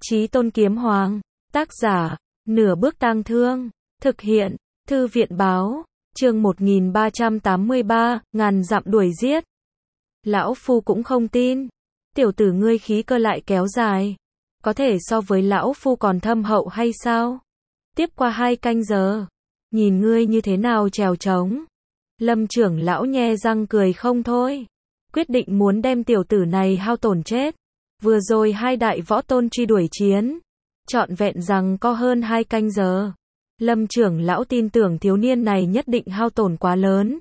Chí Tôn Kiếm Hoàng, tác giả, Nửa Bước Tang Thương, thực hiện, Thư viện báo, chương 1383, ngàn dặm đuổi giết. Lão Phu cũng không tin, tiểu tử ngươi khí cơ lại kéo dài, có thể so với Lão Phu còn thâm hậu hay sao? Tiếp qua 2 canh giờ, nhìn ngươi như thế nào trèo trống. Lâm trưởng lão nhe răng cười không thôi, quyết định muốn đem tiểu tử này hao tổn chết. Vừa rồi 2 đại võ tôn truy đuổi chiến, trọn vẹn rằng có hơn 2 canh giờ. Lâm trưởng lão tin tưởng thiếu niên này nhất định hao tổn quá lớn.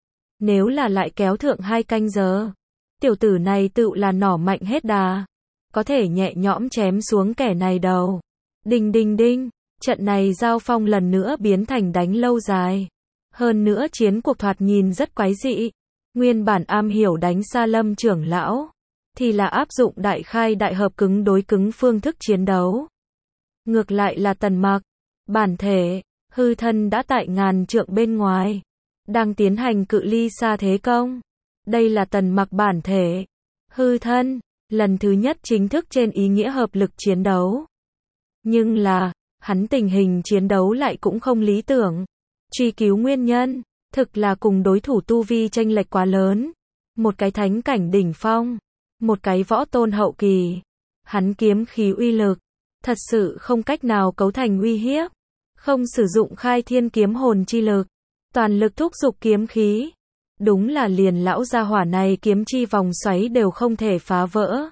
Nếu là lại kéo thượng 2 canh giờ, tiểu tử này tự là nỏ mạnh hết đà, có thể nhẹ nhõm chém xuống kẻ này đầu. Đinh đinh đinh, trận này giao phong lần nữa biến thành đánh lâu dài. Hơn nữa chiến cuộc thoạt nhìn rất quái dị. Nguyên bản am hiểu đánh xa Lâm trưởng lão, thì là áp dụng đại khai đại hợp cứng đối cứng phương thức chiến đấu. Ngược lại là Tần Mặc, bản thể, hư thân đã tại ngàn trượng bên ngoài, đang tiến hành cự ly xa thế công. Đây là Tần Mặc bản thể, hư thân, lần thứ nhất chính thức trên ý nghĩa hợp lực chiến đấu. Nhưng là, hắn tình hình chiến đấu lại cũng không lý tưởng. Truy cứu nguyên nhân, thực là cùng đối thủ tu vi chênh lệch quá lớn. Một cái thánh cảnh đỉnh phong, một cái võ tôn hậu kỳ. Hắn kiếm khí uy lực, thật sự không cách nào cấu thành uy hiếp. Không sử dụng khai thiên kiếm hồn chi lực, toàn lực thúc giục kiếm khí. Đúng là liền lão gia hỏa này kiếm chi vòng xoáy đều không thể phá vỡ.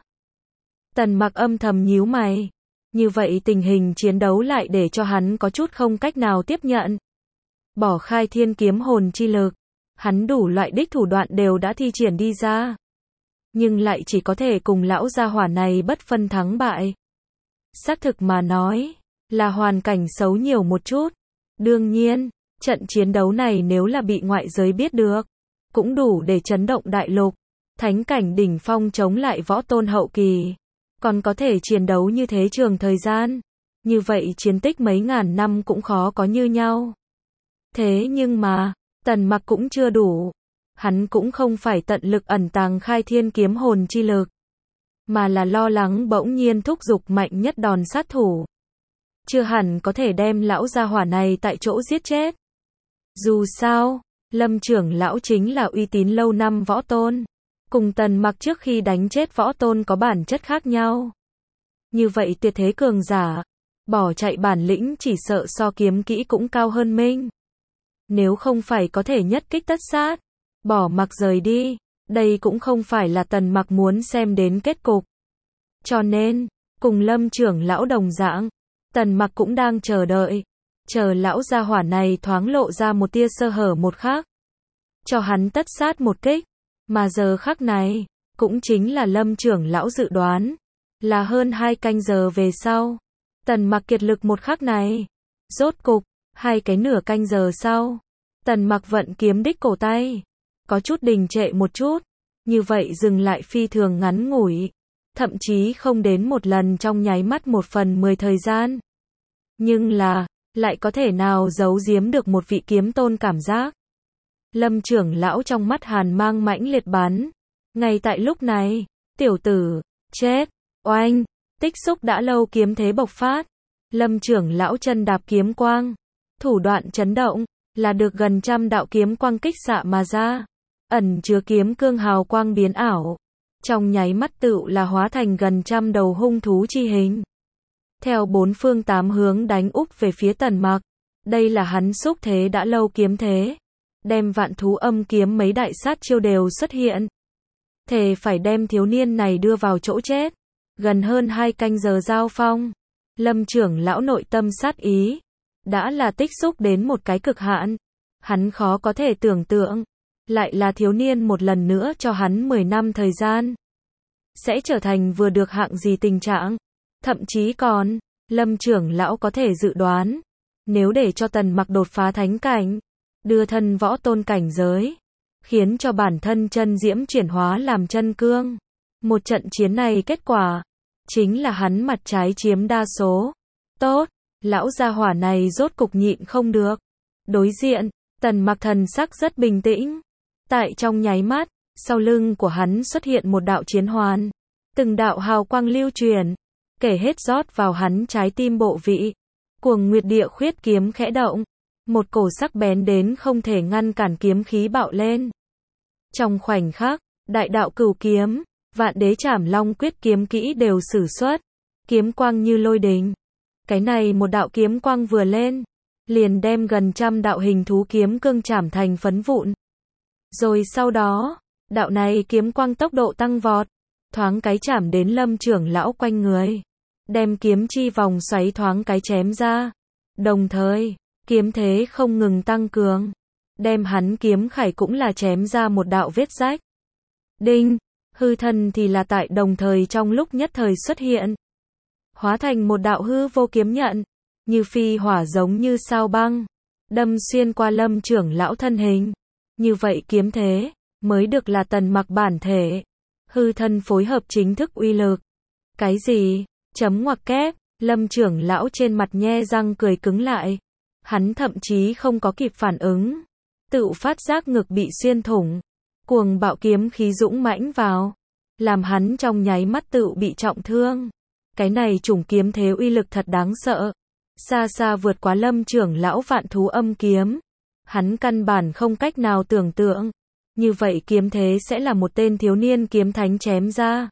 Tần Mặc âm thầm nhíu mày. Như vậy tình hình chiến đấu lại để cho hắn có chút không cách nào tiếp nhận. Bỏ khai thiên kiếm hồn chi lực, hắn đủ loại đích thủ đoạn đều đã thi triển đi ra. Nhưng lại chỉ có thể cùng lão gia hỏa này bất phân thắng bại. Xác thực mà nói, là hoàn cảnh xấu nhiều một chút. Đương nhiên, trận chiến đấu này nếu là bị ngoại giới biết được, cũng đủ để chấn động đại lục. Thánh cảnh đỉnh phong chống lại võ tôn hậu kỳ, còn có thể chiến đấu như thế trường thời gian. Như vậy chiến tích mấy ngàn năm cũng khó có như nhau. Thế nhưng mà, Tần Mặc cũng chưa đủ. Hắn cũng không phải tận lực ẩn tàng khai thiên kiếm hồn chi lực, mà là lo lắng bỗng nhiên thúc giục mạnh nhất đòn sát thủ. Chưa hẳn có thể đem lão gia hỏa này tại chỗ giết chết. Dù sao, Lâm trưởng lão chính là uy tín lâu năm võ tôn. Cùng Tần Mặc trước khi đánh chết võ tôn có bản chất khác nhau. Như vậy tuyệt thế cường giả, bỏ chạy bản lĩnh chỉ sợ so kiếm kỹ cũng cao hơn mình. Nếu không phải có thể nhất kích tất sát, bỏ mặc rời đi, đây cũng không phải là Tần Mặc muốn xem đến kết cục. Cho nên, cùng Lâm trưởng lão đồng dạng, Tần Mặc cũng đang chờ đợi, chờ lão gia hỏa này thoáng lộ ra một tia sơ hở một khắc, cho hắn tất sát một kích. Mà giờ khắc này, cũng chính là Lâm trưởng lão dự đoán, là hơn 2 canh giờ về sau. Tần Mặc kiệt lực một khắc này, rốt cục, 2 cái nửa canh giờ sau, Tần Mặc vận kiếm đích cổ tay, có chút đình trệ một chút, như vậy dừng lại phi thường ngắn ngủi, thậm chí không đến một lần trong nháy mắt 1/10 thời gian. Nhưng là, lại có thể nào giấu giếm được một vị kiếm tôn cảm giác. Lâm trưởng lão trong mắt hàn mang mãnh liệt bắn. Ngay tại lúc này, tiểu tử, chết, oanh, tích xúc đã lâu kiếm thế bộc phát. Lâm trưởng lão chân đạp kiếm quang, thủ đoạn chấn động, là được gần trăm đạo kiếm quang kích xạ mà ra. Ẩn chứa kiếm cương hào quang biến ảo. Trong nháy mắt tựu là hóa thành gần trăm đầu hung thú chi hình. Theo 4 phương 8 hướng đánh úp về phía Tần Mặc. Đây là hắn xúc thế đã lâu kiếm thế. Đem vạn thú âm kiếm mấy đại sát chiêu đều xuất hiện. Thề phải đem thiếu niên này đưa vào chỗ chết. Gần hơn 2 canh giờ giao phong. Lâm trưởng lão nội tâm sát ý. Đã là tích xúc đến một cái cực hạn. Hắn khó có thể tưởng tượng. Lại là thiếu niên một lần nữa cho hắn 10 năm thời gian. Sẽ trở thành vừa được hạng gì tình trạng. Thậm chí còn, Lâm trưởng lão có thể dự đoán. Nếu để cho Tần Mặc đột phá thánh cảnh, đưa thân võ tôn cảnh giới, khiến cho bản thân chân diễm chuyển hóa làm chân cương. Một trận chiến này kết quả, chính là hắn mặt trái chiếm đa số. Tốt, lão gia hỏa này rốt cục nhịn không được. Đối diện, Tần Mặc thần sắc rất bình tĩnh. Tại trong nháy mắt, sau lưng của hắn xuất hiện một đạo chiến hoàn. Từng đạo hào quang lưu truyền. kể hết rót vào hắn trái tim bộ vị. Cuồng Nguyệt Địa Khuyết kiếm khẽ động, một cổ sắc bén đến không thể ngăn cản kiếm khí bạo lên. Trong khoảnh khắc, đại đạo cửu kiếm, Vạn Đế Trảm Long Quyết kiếm kỹ đều sử xuất, kiếm quang như lôi đình. Cái này một đạo kiếm quang vừa lên, liền đem gần trăm đạo hình thú kiếm cương chảm thành phấn vụn. Rồi sau đó, đạo này kiếm quang tốc độ tăng vọt, thoáng cái chảm đến Lâm trưởng lão quanh người, đem kiếm chi vòng xoáy thoáng cái chém ra. Đồng thời, kiếm thế không ngừng tăng cường, đem hắn kiếm khải cũng là chém ra một đạo vết rách. Đinh, hư thân thì là tại đồng thời trong lúc nhất thời xuất hiện, hóa thành một đạo hư vô kiếm nhận, như phi hỏa giống như sao băng, đâm xuyên qua Lâm trưởng lão thân hình. Như vậy kiếm thế, mới được là Tần Mặc bản thể. Hư thân phối hợp chính thức uy lực. Cái gì? Chấm ngoặc kép, Lâm trưởng lão trên mặt nhe răng cười cứng lại. Hắn thậm chí không có kịp phản ứng. Tự phát giác ngực bị xuyên thủng. Cuồng bạo kiếm khí dũng mãnh vào. Làm hắn trong nháy mắt tự bị trọng thương. Cái này chủng kiếm thế uy lực thật đáng sợ. Xa xa vượt quá Lâm trưởng lão vạn thú âm kiếm. Hắn căn bản không cách nào tưởng tượng. Như vậy kiếm thế sẽ là một tên thiếu niên kiếm thánh chém ra.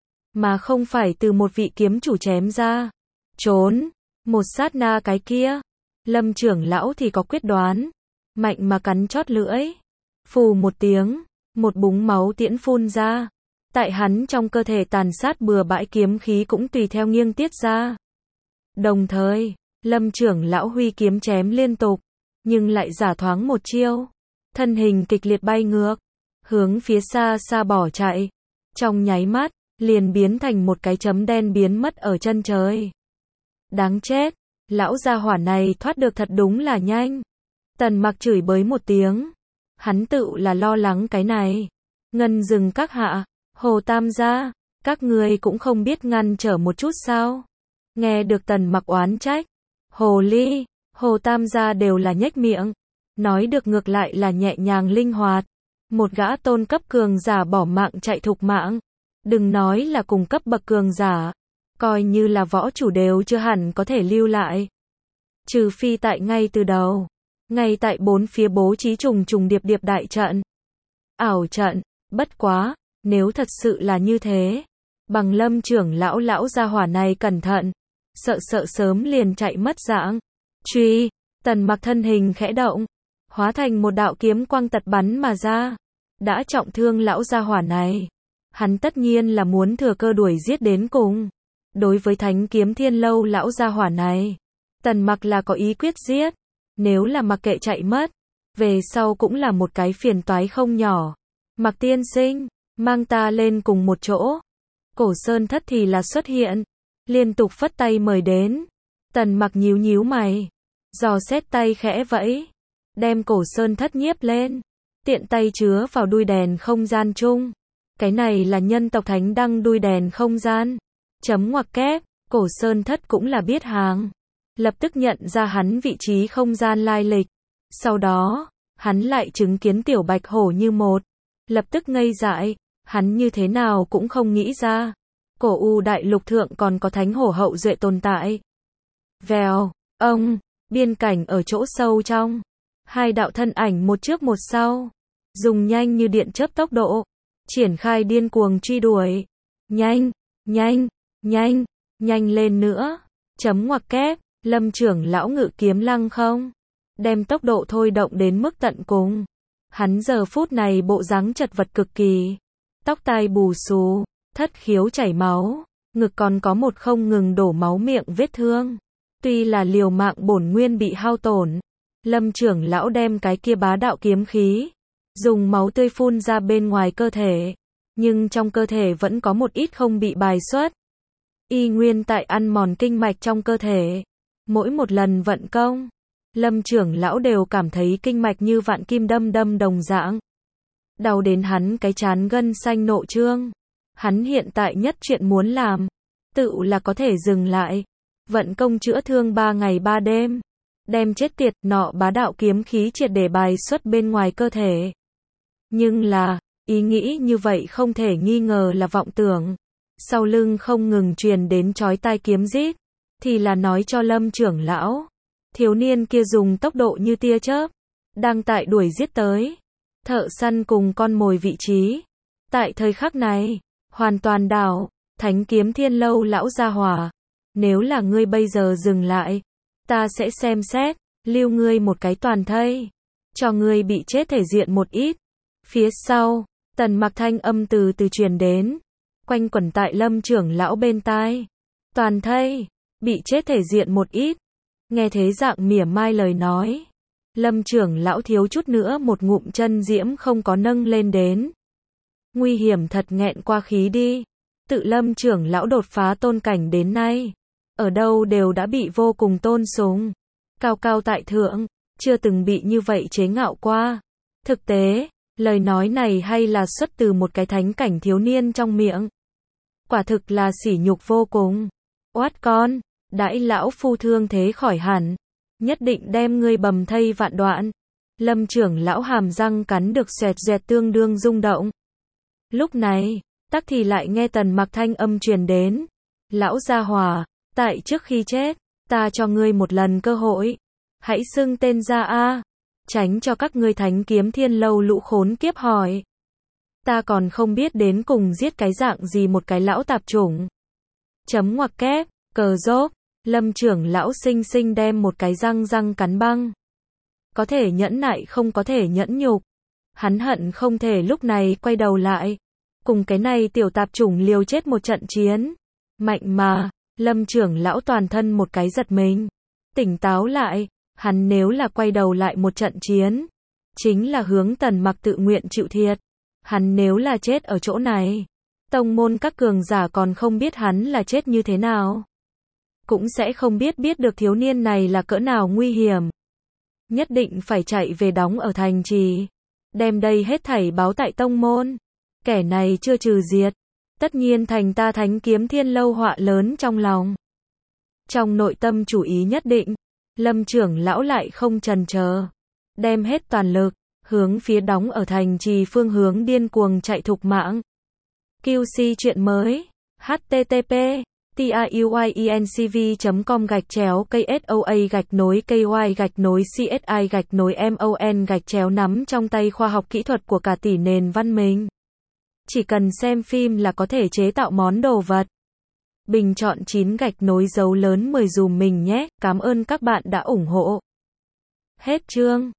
Mà không phải từ một vị kiếm chủ chém ra. Trốn. Một sát na cái kia. Lâm trưởng lão thì có quyết đoán. Mạnh mà cắn chót lưỡi. Phù một tiếng. Một búng máu tiễn phun ra. Tại hắn trong cơ thể tàn sát bừa bãi kiếm khí cũng tùy theo nghiêng tiết ra. Đồng thời, Lâm trưởng lão huy kiếm chém liên tục. Nhưng lại giả thoáng một chiêu. Thân hình kịch liệt bay ngược. Hướng phía xa xa bỏ chạy. Trong nháy mắt, liền biến thành một cái chấm đen biến mất ở chân trời. Đáng chết. Lão gia hỏa này thoát được thật đúng là nhanh. Tần Mặc chửi bới một tiếng. Hắn tự là lo lắng cái này. Ngân dừng các hạ. Hồ Tam gia. Các người cũng không biết ngăn trở một chút sao. Nghe được Tần Mặc oán trách. Hồ Ly. Hồ Tam gia đều là nhếch miệng. Nói được ngược lại là nhẹ nhàng linh hoạt. Một gã tôn cấp cường giả bỏ mạng chạy thục mạng. Đừng nói là cùng cấp bậc cường giả. Coi như là võ chủ đều chưa hẳn có thể lưu lại. Trừ phi tại ngay từ đầu. Ngay tại bốn phía bố trí trùng trùng điệp điệp đại trận. Ảo trận. Bất quá. Nếu thật sự là như thế. Bằng Lâm trưởng lão gia hỏa này cẩn thận. Sợ sớm liền chạy mất dạng. Truy. Tần Mặc thân hình khẽ động. Hóa thành một đạo kiếm quang tật bắn mà ra. Đã trọng thương lão gia hỏa này. Hắn tất nhiên là muốn thừa cơ đuổi giết đến cùng. Đối với Thánh Kiếm Thiên Lâu lão gia hỏa này, Tần Mặc là có ý quyết giết. Nếu là mặc kệ chạy mất, về sau cũng là một cái phiền toái không nhỏ. Mặc tiên sinh, mang ta lên cùng một chỗ. Cổ Sơn Thất thì là xuất hiện, liên tục phất tay mời đến. Tần Mặc nhíu nhíu mày, dò xét tay khẽ vẫy, đem Cổ Sơn Thất nhiếp lên, tiện tay chứa vào đuôi đèn không gian chung. Cái này là nhân tộc thánh đăng đuôi đèn không gian. Chấm ngoặc kép, Cổ Sơn Thất cũng là biết hàng. Lập tức nhận ra hắn vị trí không gian lai lịch. Sau đó, hắn lại chứng kiến tiểu bạch hổ như một. Lập tức ngây dại, hắn như thế nào cũng không nghĩ ra. Cổ U đại lục thượng còn có thánh hổ hậu duệ tồn tại. Vèo, ông, biên cảnh ở chỗ sâu trong. Hai đạo thân ảnh một trước một sau. Dùng nhanh như điện chớp tốc độ. Triển khai điên cuồng truy đuổi. Nhanh, nhanh, nhanh, nhanh lên nữa. Chấm ngoặc kép, Lâm trưởng lão ngự kiếm lăng không. Đem tốc độ thôi động đến mức tận cùng. Hắn giờ phút này bộ dáng chật vật cực kỳ. Tóc tai bù xù, thất khiếu chảy máu. Ngực còn có một không ngừng đổ máu miệng vết thương. Tuy là liều mạng bổn nguyên bị hao tổn. Lâm trưởng lão đem cái kia bá đạo kiếm khí. Dùng máu tươi phun ra bên ngoài cơ thể. Nhưng trong cơ thể vẫn có một ít không bị bài xuất. Y nguyên tại ăn mòn kinh mạch trong cơ thể. Mỗi một lần vận công, Lâm trưởng lão đều cảm thấy kinh mạch như vạn kim đâm đâm đồng dạng. Đau đến hắn cái trán gân xanh nộ trương. Hắn hiện tại nhất chuyện muốn làm, tự là có thể dừng lại. Vận công chữa thương 3 ngày 3 đêm. Đem chết tiệt nọ bá đạo kiếm khí triệt để bài xuất bên ngoài cơ thể. Nhưng là, ý nghĩ như vậy không thể nghi ngờ là vọng tưởng. sau lưng không ngừng truyền đến chói tai kiếm rít, thì là nói cho Lâm trưởng lão, thiếu niên kia dùng tốc độ như tia chớp, đang tại đuổi giết tới thợ săn cùng con mồi vị trí. Tại thời khắc này, hoàn toàn đảo, Thánh Kiếm Thiên Lâu lão gia hỏa, nếu là ngươi bây giờ dừng lại, ta sẽ xem xét, lưu ngươi một cái toàn thây, cho ngươi bị chết thể diện một ít. Phía sau, Tần Mặc thanh âm từ từ truyền đến, quanh quẩn tại Lâm trưởng lão bên tai. Toàn thây, bị chết thể diện một ít. Nghe thế dạng mỉa mai lời nói, Lâm trưởng lão thiếu chút nữa một ngụm chân diễm không có nâng lên đến. Nguy hiểm thật, nghẹn qua khí đi. Tự Lâm trưởng lão đột phá tôn cảnh đến nay, ở đâu đều đã bị vô cùng tôn sùng, cao cao tại thượng, chưa từng bị như vậy chế ngạo qua. Thực tế, lời nói này hay là xuất từ một cái thánh cảnh thiếu niên trong miệng. Quả thực là sỉ nhục vô cùng. Oát con, đãi lão phu thương thế khỏi hẳn, nhất định đem ngươi bầm thây vạn đoạn. Lâm trưởng lão hàm răng cắn được xoẹt xoẹt tương đương rung động. Lúc này, tắc thì lại nghe Tần Mặc thanh âm truyền đến. Lão gia hỏa, tại trước khi chết, ta cho ngươi một lần cơ hội. Hãy xưng tên ra a, tránh cho các ngươi Thánh Kiếm Thiên Lâu lũ khốn kiếp hỏi. Ta còn không biết đến cùng giết cái dạng gì một cái lão tạp chủng. Chấm ngoặc kép, cờ rốt, Lâm trưởng lão xinh xinh đem một cái răng cắn băng. Có thể nhẫn nại không có thể nhẫn nhục. Hắn hận không thể lúc này quay đầu lại, cùng cái này tiểu tạp chủng liều chết một trận chiến. Mạnh mà, Lâm trưởng lão toàn thân một cái giật mình. Tỉnh táo lại, hắn nếu là quay đầu lại một trận chiến, chính là hướng Tần Mặc tự nguyện chịu thiệt. Hắn nếu là chết ở chỗ này, tông môn các cường giả còn không biết hắn là chết như thế nào. Cũng sẽ không biết được thiếu niên này là cỡ nào nguy hiểm. Nhất định phải chạy về đóng ở thành trì, đem đây hết thảy báo tại tông môn. Kẻ này chưa trừ diệt, tất nhiên thành ta Thánh Kiếm Thiên Lâu họa lớn trong lòng. Trong nội tâm chủ ý nhất định, Lâm trưởng lão lại không chần chờ, đem hết toàn lực, hướng phía đóng ở thành trì phương hướng điên cuồng chạy thục mạng. QC chuyện mới, http://tayuyencv.com/KSOA-KY-CSI-MON-nắm trong tay khoa học kỹ thuật của cả tỷ nền văn minh. Chỉ cần xem phim là có thể chế tạo món đồ vật. Bình chọn 9 dấu lớn 10 dùm mình nhé, cảm ơn các bạn đã ủng hộ. Hết chương.